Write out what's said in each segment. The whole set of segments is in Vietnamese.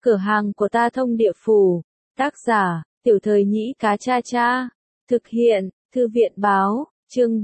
Cửa hàng của ta thông địa phủ. Tác giả, Tiểu Thời Nhĩ Cá Cha Cha. Thực hiện, Thư viện báo, chương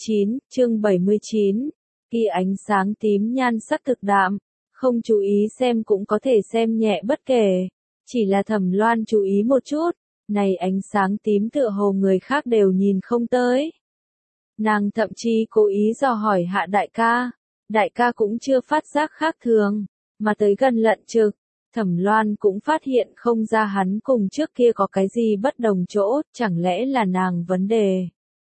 79. Khi ánh sáng tím nhan sắc thực đạm, không chú ý xem cũng có thể xem nhẹ bất kể. Chỉ là Thẩm Loan chú ý một chút, này ánh sáng tím tựa hồ người khác đều nhìn không tới. Nàng thậm chí cố ý dò hỏi Hạ đại ca cũng chưa phát giác khác thường, mà tới gần Lận Trực, Thẩm Loan cũng phát hiện không ra hắn cùng trước kia có cái gì bất đồng chỗ, chẳng lẽ là nàng vấn đề.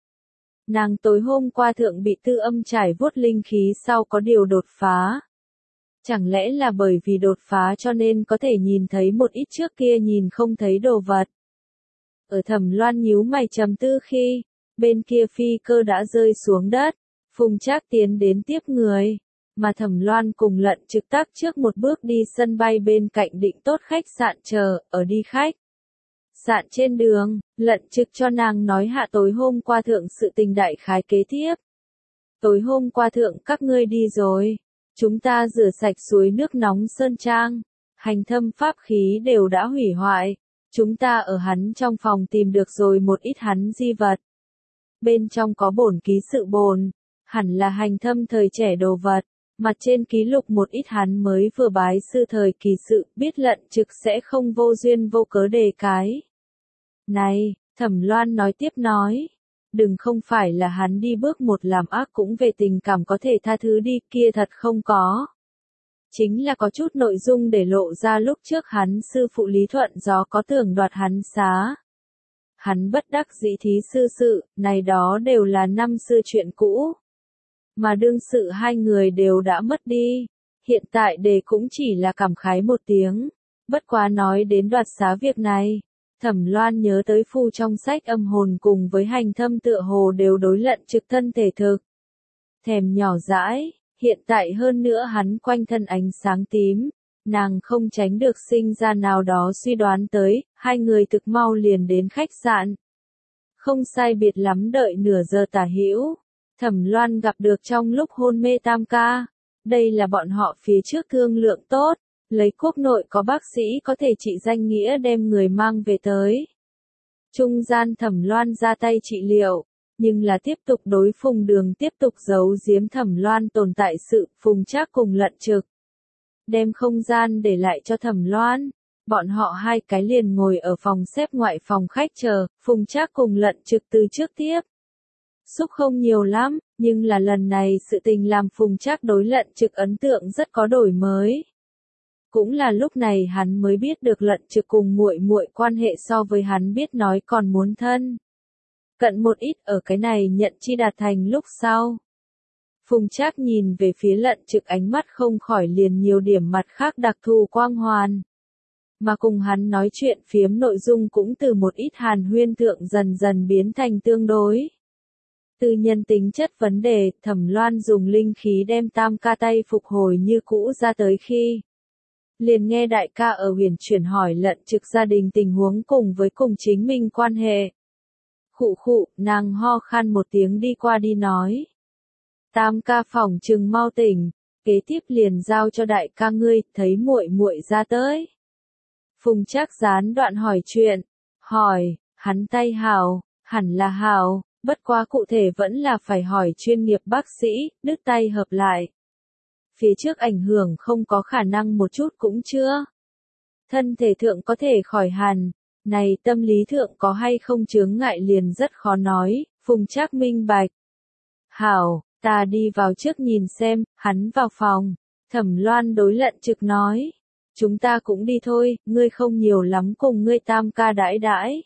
Nàng tối hôm qua thượng bị tư âm trải vuốt linh khí sau có điều đột phá. Chẳng lẽ là bởi vì đột phá cho nên có thể nhìn thấy một ít trước kia nhìn không thấy đồ vật. Ở Thẩm Loan nhíu mày trầm tư khi, bên kia phi cơ đã rơi xuống đất, Phùng Trác tiến đến tiếp người, mà Thẩm Loan cùng Lận Trực tác trước một bước đi sân bay bên cạnh định tốt khách sạn chờ, ở đi khách. Sạn trên đường, Lận Trực cho nàng nói hạ tối hôm qua thượng sự tình đại khái kế tiếp. Tối hôm qua thượng các ngươi đi rồi, chúng ta rửa sạch suối nước nóng Sơn Trang, hành thâm pháp khí đều đã hủy hoại, chúng ta ở hắn trong phòng tìm được rồi một ít hắn di vật. Bên trong có bổn ký sự bồn, hẳn là hành thâm thời trẻ đồ vật, mặt trên ký lục một ít hắn mới vừa bái sư thời kỳ sự, biết Lận Trực sẽ không vô duyên vô cớ đề cái. Này, Thẩm Loan nói tiếp nói, đừng không phải là hắn đi bước một làm ác cũng về tình cảm có thể tha thứ đi, kia thật không có. Chính là có chút nội dung để lộ ra lúc trước hắn sư phụ Lý Thuận Gió có tưởng đoạt hắn xá. Hắn bất đắc dĩ thí sư sự, này đó đều là năm xưa chuyện cũ. Mà đương sự hai người đều đã mất đi, hiện tại đề cũng chỉ là cảm khái một tiếng. Bất quá nói đến đoạt xá việc này, Thẩm Loan nhớ tới phu trong sách âm hồn cùng với hành thâm tựa hồ đều đối Lận Trực thân thể thực. Thèm nhỏ dãi, hiện tại hơn nữa hắn quanh thân ánh sáng tím, nàng không tránh được sinh ra nào đó suy đoán tới, hai người thực mau liền đến khách sạn. Không sai biệt lắm đợi nửa giờ tả hữu, Thẩm Loan gặp được trong lúc hôn mê Tam ca, đây là bọn họ phía trước thương lượng tốt. Lấy quốc nội có bác sĩ có thể trị danh nghĩa đem người mang về tới. Trung gian Thẩm Loan ra tay trị liệu, nhưng là tiếp tục đối Phùng Đường tiếp tục giấu giếm Thẩm Loan tồn tại sự, Phùng Trác cùng Lận Trực. Đem không gian để lại cho Thẩm Loan, bọn họ hai cái liền ngồi ở phòng xếp ngoại phòng khách chờ, Phùng Trác cùng Lận Trực từ trước tiếp. Xúc không nhiều lắm, nhưng là lần này sự tình làm Phùng Trác đối Lận Trực ấn tượng rất có đổi mới. Cũng là lúc này hắn mới biết được Lận Trực cùng muội muội quan hệ so với hắn biết nói còn muốn thân. Cận một ít ở cái này nhận chi đạt thành lúc sau. Phùng Trác nhìn về phía Lận Trực ánh mắt không khỏi liền nhiều điểm mặt khác đặc thù quang hoàn. Mà cùng hắn nói chuyện phiếm nội dung cũng từ một ít hàn huyên thượng dần dần biến thành tương đối. Từ nhân tính chất vấn đề, Thẩm Loan dùng linh khí đem Tam ca tay phục hồi như cũ ra tới khi. Liền nghe đại ca ở huyền chuyển hỏi Lận Trực gia đình tình huống cùng với cùng chính mình quan hệ. Khụ, nàng ho khan một tiếng đi qua đi nói. Tam ca phỏng chừng mau tỉnh, kế tiếp liền giao cho đại ca ngươi, thấy muội muội ra tới. Phùng Trác gián đoạn hỏi chuyện, hỏi, hắn tay hảo, hẳn là hảo, bất quá cụ thể vẫn là phải hỏi chuyên nghiệp bác sĩ, đứt tay hợp lại. Phía trước ảnh hưởng không có khả năng một chút cũng chưa. Thân thể thượng có thể khỏi hẳn, này tâm lý thượng có hay không chướng ngại liền rất khó nói, Phùng Trác minh bạch. Hảo, ta đi vào trước nhìn xem, hắn vào phòng, Thẩm Loan đối Lận Trực nói. Chúng ta cũng đi thôi, ngươi không nhiều lắm cùng ngươi Tam ca đãi đãi.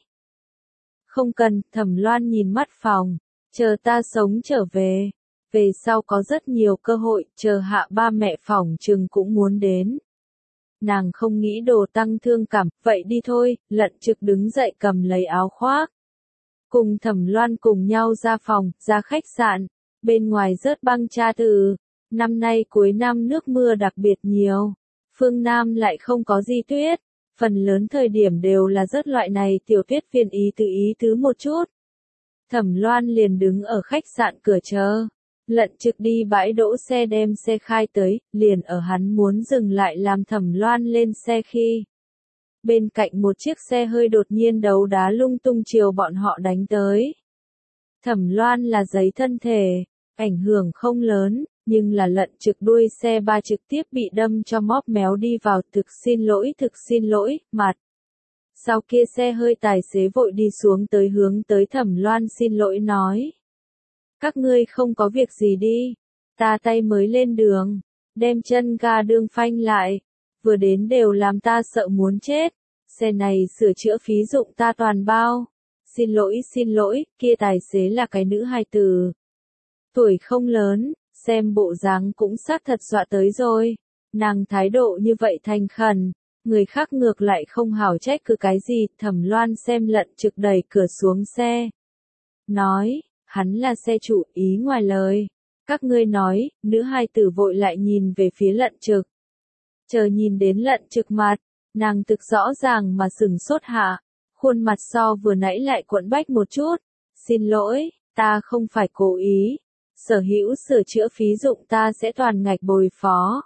Không cần, Thẩm Loan nhìn mắt phòng, chờ ta sống trở về. Về sau có rất nhiều cơ hội, chờ hạ ba mẹ phỏng chừng cũng muốn đến. Nàng không nghĩ đồ tăng thương cảm, vậy đi thôi, Lận Trực đứng dậy cầm lấy áo khoác. Cùng Thẩm Loan cùng nhau ra phòng, ra khách sạn, bên ngoài rớt băng cha từ. Năm nay cuối năm nước mưa đặc biệt nhiều, phương Nam lại không có gì tuyết, phần lớn thời điểm đều là rớt loại này tiểu tuyết phiền ý tứ một chút. Thẩm Loan liền đứng ở khách sạn cửa chờ. Lận Trực đi bãi đỗ xe đem xe khai tới, liền ở hắn muốn dừng lại làm Thẩm Loan lên xe khi. Bên cạnh một chiếc xe hơi đột nhiên đấu đá lung tung chiều bọn họ đánh tới. Thẩm Loan là giấy thân thể, ảnh hưởng không lớn, nhưng là lận trực đuôi xe ba trực tiếp bị đâm cho móp méo đi vào, thực xin lỗi, mặt. Sau kia xe hơi tài xế vội đi xuống tới hướng tới Thẩm Loan xin lỗi nói. Các ngươi không có việc gì đi, ta tay mới lên đường, đem chân ga đương phanh lại, vừa đến đều làm ta sợ muốn chết, xe này sửa chữa phí dụng ta toàn bao. Xin lỗi, kia tài xế là cái nữ hài tử. Tuổi không lớn, xem bộ dáng cũng xác thật dọa tới rồi. Nàng thái độ như vậy thành khẩn, người khác ngược lại không hảo trách cứ cái gì. Thẩm Loan xem lận trực đẩy cửa xuống xe. Nói, hắn là xe chủ, ý ngoài lời. Các ngươi nói, nữ hài tử vội lại nhìn về phía lận trực. Chờ nhìn đến lận trực mặt, nàng thực rõ ràng mà sừng sốt hạ. Khuôn mặt so vừa nãy lại cuộn bách một chút. Xin lỗi, ta không phải cố ý. Sở hữu sửa chữa phí dụng ta sẽ toàn ngạch bồi phó.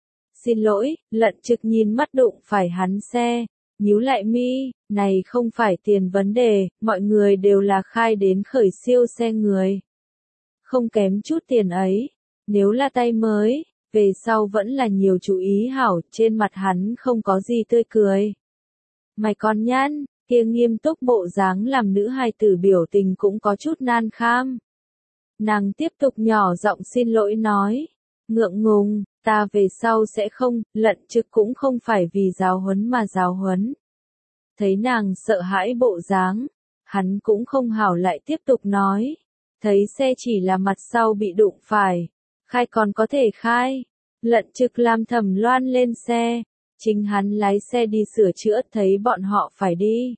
Xin lỗi, lận trực nhìn mắt đụng phải hắn xe. Nhíu lại mi, này không phải tiền vấn đề, mọi người đều là khai đến khởi siêu xe người. Không kém chút tiền ấy. Nếu là tay mới, về sau vẫn là nhiều chú ý hảo, trên mặt hắn không có gì tươi cười. Mày con nhăn. Kia nghiêm túc bộ dáng làm nữ hài tử biểu tình cũng có chút nan kham. Nàng tiếp tục nhỏ giọng xin lỗi nói. Ngượng ngùng, ta về sau sẽ không, lận trực cũng không phải vì giáo huấn mà giáo huấn. Thấy nàng sợ hãi bộ dáng, hắn cũng không hảo lại tiếp tục nói. Thấy xe chỉ là mặt sau bị đụng phải, khai còn có thể khai. Lận trực làm Thẩm Loan lên xe. Chính hắn lái xe đi sửa chữa, thấy bọn họ phải đi.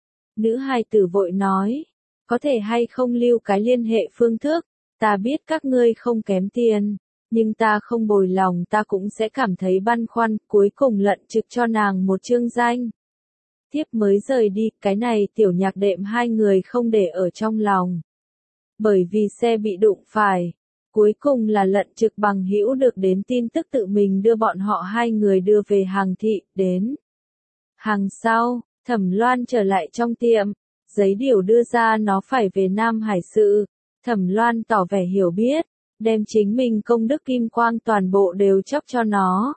Nữ hài tử vội nói, có thể hay không lưu cái liên hệ phương thức, ta biết các ngươi không kém tiền, nhưng ta không bồi lòng, ta cũng sẽ cảm thấy băn khoăn. Cuối cùng lận trực cho nàng một chương danh. Tiếp mới rời đi, cái này tiểu nhạc đệm hai người không để ở trong lòng. Bởi vì xe bị đụng phải. Cuối cùng là lận trực bằng hữu được đến tin tức tự mình đưa bọn họ hai người đưa về hàng thị, đến. Hàng sau, Thẩm Loan trở lại trong tiệm, giấy điều đưa ra nó phải về Nam Hải sự. Thẩm Loan tỏ vẻ hiểu biết, đem chính mình công đức kim quang toàn bộ đều chấp cho nó.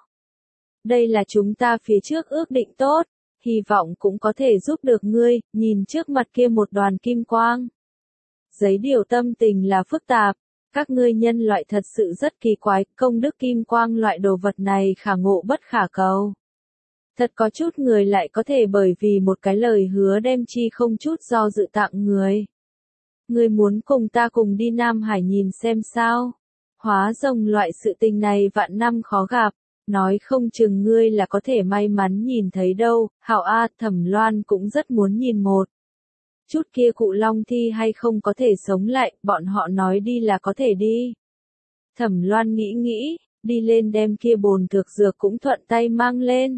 Đây là chúng ta phía trước ước định tốt, hy vọng cũng có thể giúp được ngươi, nhìn trước mặt kia một đoàn kim quang. Giấy điều tâm tình là phức tạp. Các ngươi nhân loại thật sự rất kỳ quái, công đức kim quang loại đồ vật này khả ngộ bất khả cầu. Thật có chút người lại có thể bởi vì một cái lời hứa đem chi không chút do dự tặng người. Ngươi muốn cùng ta cùng đi Nam Hải nhìn xem sao? Hóa rồng loại sự tình này vạn năm khó gặp, nói không chừng ngươi là có thể may mắn nhìn thấy đâu. Hảo A, Thẩm Loan cũng rất muốn nhìn một chút kia cụ long thi hay không có thể sống lại, bọn họ nói đi là có thể đi. Thẩm Loan nghĩ, đi lên đem kia bồn thực dược cũng thuận tay mang lên.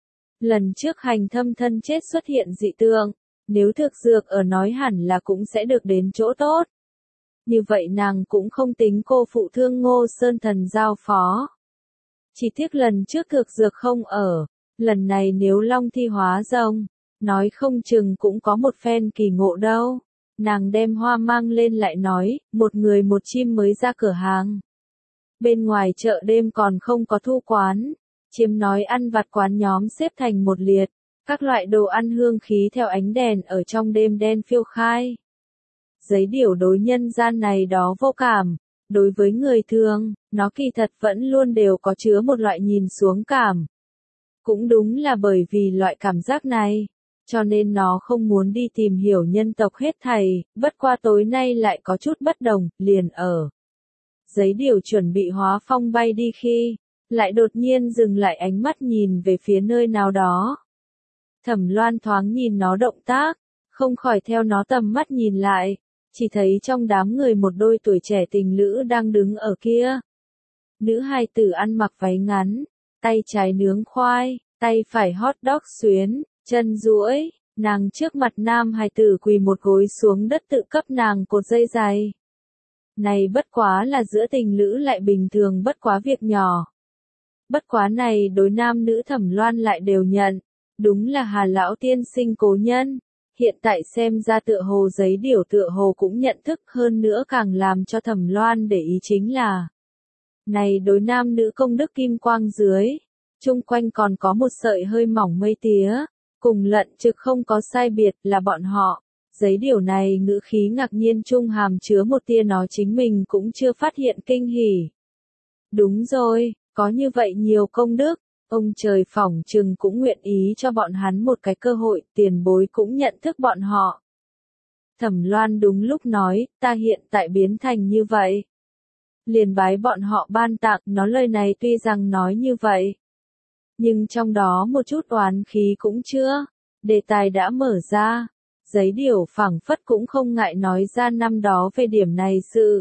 Lần trước hành thâm thân chết xuất hiện dị tượng, nếu thực dược ở nói hẳn là cũng sẽ được đến chỗ tốt. Như vậy nàng cũng không tính cô phụ thương Ngô Sơn Thần giao phó. Chỉ tiếc lần trước thực dược không ở, lần này nếu long thi hóa rồng, nói không chừng cũng có một phen kỳ ngộ đâu. Nàng đem hoa mang lên lại nói, một người một chim mới ra cửa hàng. Bên ngoài chợ đêm còn không có thu quán. Chiêm nói ăn vặt quán nhóm xếp thành một liệt. Các loại đồ ăn hương khí theo ánh đèn ở trong đêm đen phiêu khai. Giấy điểu đối nhân gian này đó vô cảm. Đối với người thường, nó kỳ thật vẫn luôn đều có chứa một loại nhìn xuống cảm. Cũng đúng là bởi vì loại cảm giác này. Cho nên nó không muốn đi tìm hiểu nhân tộc hết thảy, bất qua tối nay lại có chút bất đồng, liền ở. Giấy điều chuẩn bị hóa phong bay đi khi, lại đột nhiên dừng lại ánh mắt nhìn về phía nơi nào đó. Thẩm Loan thoáng nhìn nó động tác, không khỏi theo nó tầm mắt nhìn lại, chỉ thấy trong đám người một đôi tuổi trẻ tình lữ đang đứng ở kia. Nữ hài tử ăn mặc váy ngắn, tay trái nướng khoai, tay phải hot dog xuyến. Chân duỗi, nàng trước mặt nam hài tử quỳ một gối xuống đất tự cấp nàng cột dây giày. Này bất quá là giữa tình lữ lại bình thường bất quá việc nhỏ. Bất quá này đối nam nữ Thẩm Loan lại đều nhận, Đúng là Hà lão tiên sinh cố nhân. Hiện tại xem ra tựa hồ giấy điểu tựa hồ cũng nhận thức, hơn nữa càng làm cho Thẩm Loan để ý chính là này đối nam nữ công đức kim quang dưới, chung quanh còn có một sợi hơi mỏng mây tía, cùng lận trực không có sai biệt là bọn họ. Giấy điểu này ngữ khí ngạc nhiên trung hàm chứa một tia nói chính mình cũng chưa phát hiện kinh hỉ. Đúng rồi, có như vậy nhiều công đức, ông trời phỏng chừng cũng nguyện ý cho bọn hắn một cái cơ hội, tiền bối cũng nhận thức bọn họ. Thẩm Loan đúng lúc nói, ta hiện tại biến thành như vậy. Liền bái bọn họ ban tặng, nó lời này tuy rằng nói như vậy, nhưng trong đó một chút oán khí cũng chưa. Đề tài đã mở ra, giấy điểu phảng phất cũng không ngại nói ra năm đó về điểm này sự.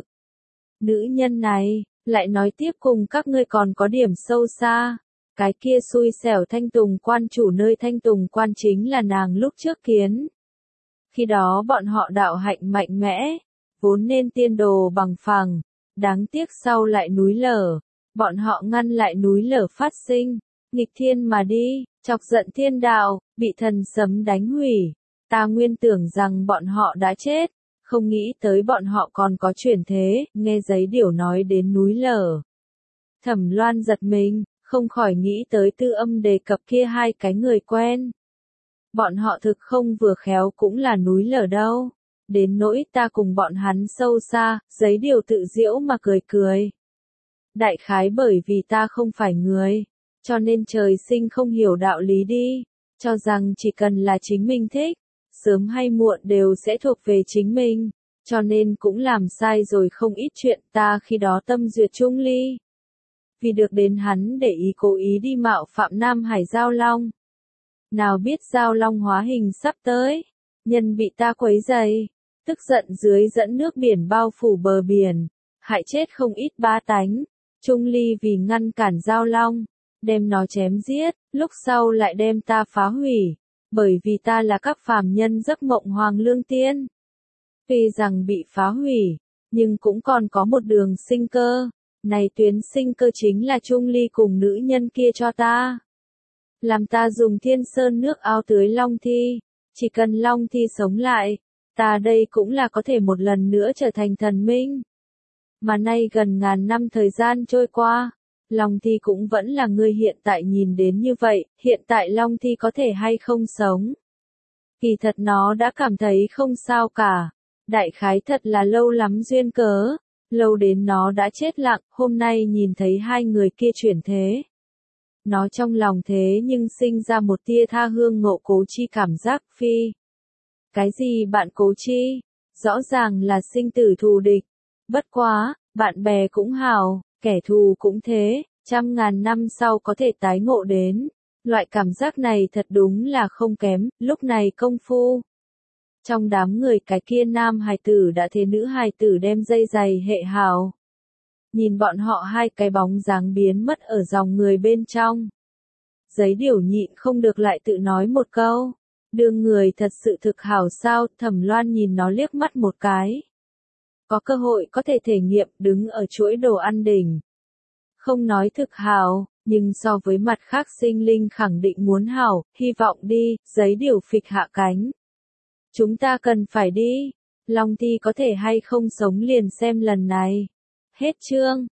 Nữ nhân này, lại nói tiếp cùng các ngươi còn có điểm sâu xa. Cái kia xui xẻo Thanh Tùng quan chủ nơi Thanh Tùng quan chính là nàng lúc trước kiến. Khi đó bọn họ đạo hạnh mạnh mẽ, vốn nên tiên đồ bằng phẳng, đáng tiếc sau lại núi lở, bọn họ ngăn lại núi lở phát sinh, nghịch thiên mà đi, chọc giận thiên đạo, bị thần sấm đánh hủy. Ta nguyên tưởng rằng bọn họ đã chết, không nghĩ tới bọn họ còn có chuyển thế, nghe giấy điểu nói đến núi lở. Thẩm Loan giật mình, không khỏi nghĩ tới Tư Âm đề cập kia hai cái người quen. Bọn họ thực không vừa khéo cũng là núi lở đâu. Đến nỗi ta cùng bọn hắn sâu xa, giấy điều tự giễu mà cười cười. Đại khái bởi vì ta không phải người, cho nên trời sinh không hiểu đạo lý đi, cho rằng chỉ cần là chính mình thích, sớm hay muộn đều sẽ thuộc về chính mình, cho nên cũng làm sai rồi không ít chuyện. Ta khi đó tâm duyệt Trung Ly, vì được đến hắn để ý cố ý đi mạo phạm Nam Hải Giao Long. Nào biết Giao Long hóa hình sắp tới, nhân bị ta quấy rầy, tức giận dưới dẫn nước biển bao phủ bờ biển, hại chết không ít bá tánh. Trung Ly vì ngăn cản Giao Long, đem nó chém giết, lúc sau lại đem ta phá hủy, bởi vì ta là các phàm nhân giấc mộng hoàng lương tiên. Tuy rằng bị phá hủy, nhưng cũng còn có một đường sinh cơ, này tuyến sinh cơ chính là Trung Ly cùng nữ nhân kia cho ta. Làm ta dùng Thiên Sơn nước ao tưới Long Thi, chỉ cần Long Thi sống lại, ta đây cũng là có thể một lần nữa trở thành thần minh. Mà nay gần ngàn năm thời gian trôi qua, Long Thi cũng vẫn là người hiện tại nhìn đến như vậy, hiện tại Long Thi có thể hay không sống. Kỳ thật nó đã cảm thấy không sao cả, đại khái thật là lâu lắm duyên cớ, lâu đến nó đã chết lặng, hôm nay nhìn thấy hai người kia chuyển thế. Nó trong lòng thế nhưng sinh ra một tia tha hương ngộ Cố Chi cảm giác. Phi. Cái gì bạn Cố Chi? Rõ ràng là sinh tử thù địch. Bất quá, bạn bè cũng hào, kẻ thù cũng thế, trăm ngàn năm sau có thể tái ngộ đến. Loại cảm giác này thật đúng là không kém, lúc này công phu. Trong đám người cái kia nam hài tử đã thế nữ hài tử đem dây giày hệ hào. Nhìn bọn họ hai cái bóng dáng biến mất ở dòng người bên trong. Giấy điểu nhịn không được lại tự nói một câu. Đường người thật sự thực hảo sao? Thẩm Loan nhìn nó liếc mắt một cái. Có cơ hội có thể thể nghiệm đứng ở chuỗi đồ ăn đỉnh. Không nói thực hảo, nhưng so với mặt khác sinh linh khẳng định muốn hảo, hy vọng đi, giấy điểu phịch hạ cánh. Chúng ta cần phải đi. Long Thi có thể hay không sống liền xem lần này. Hết chương.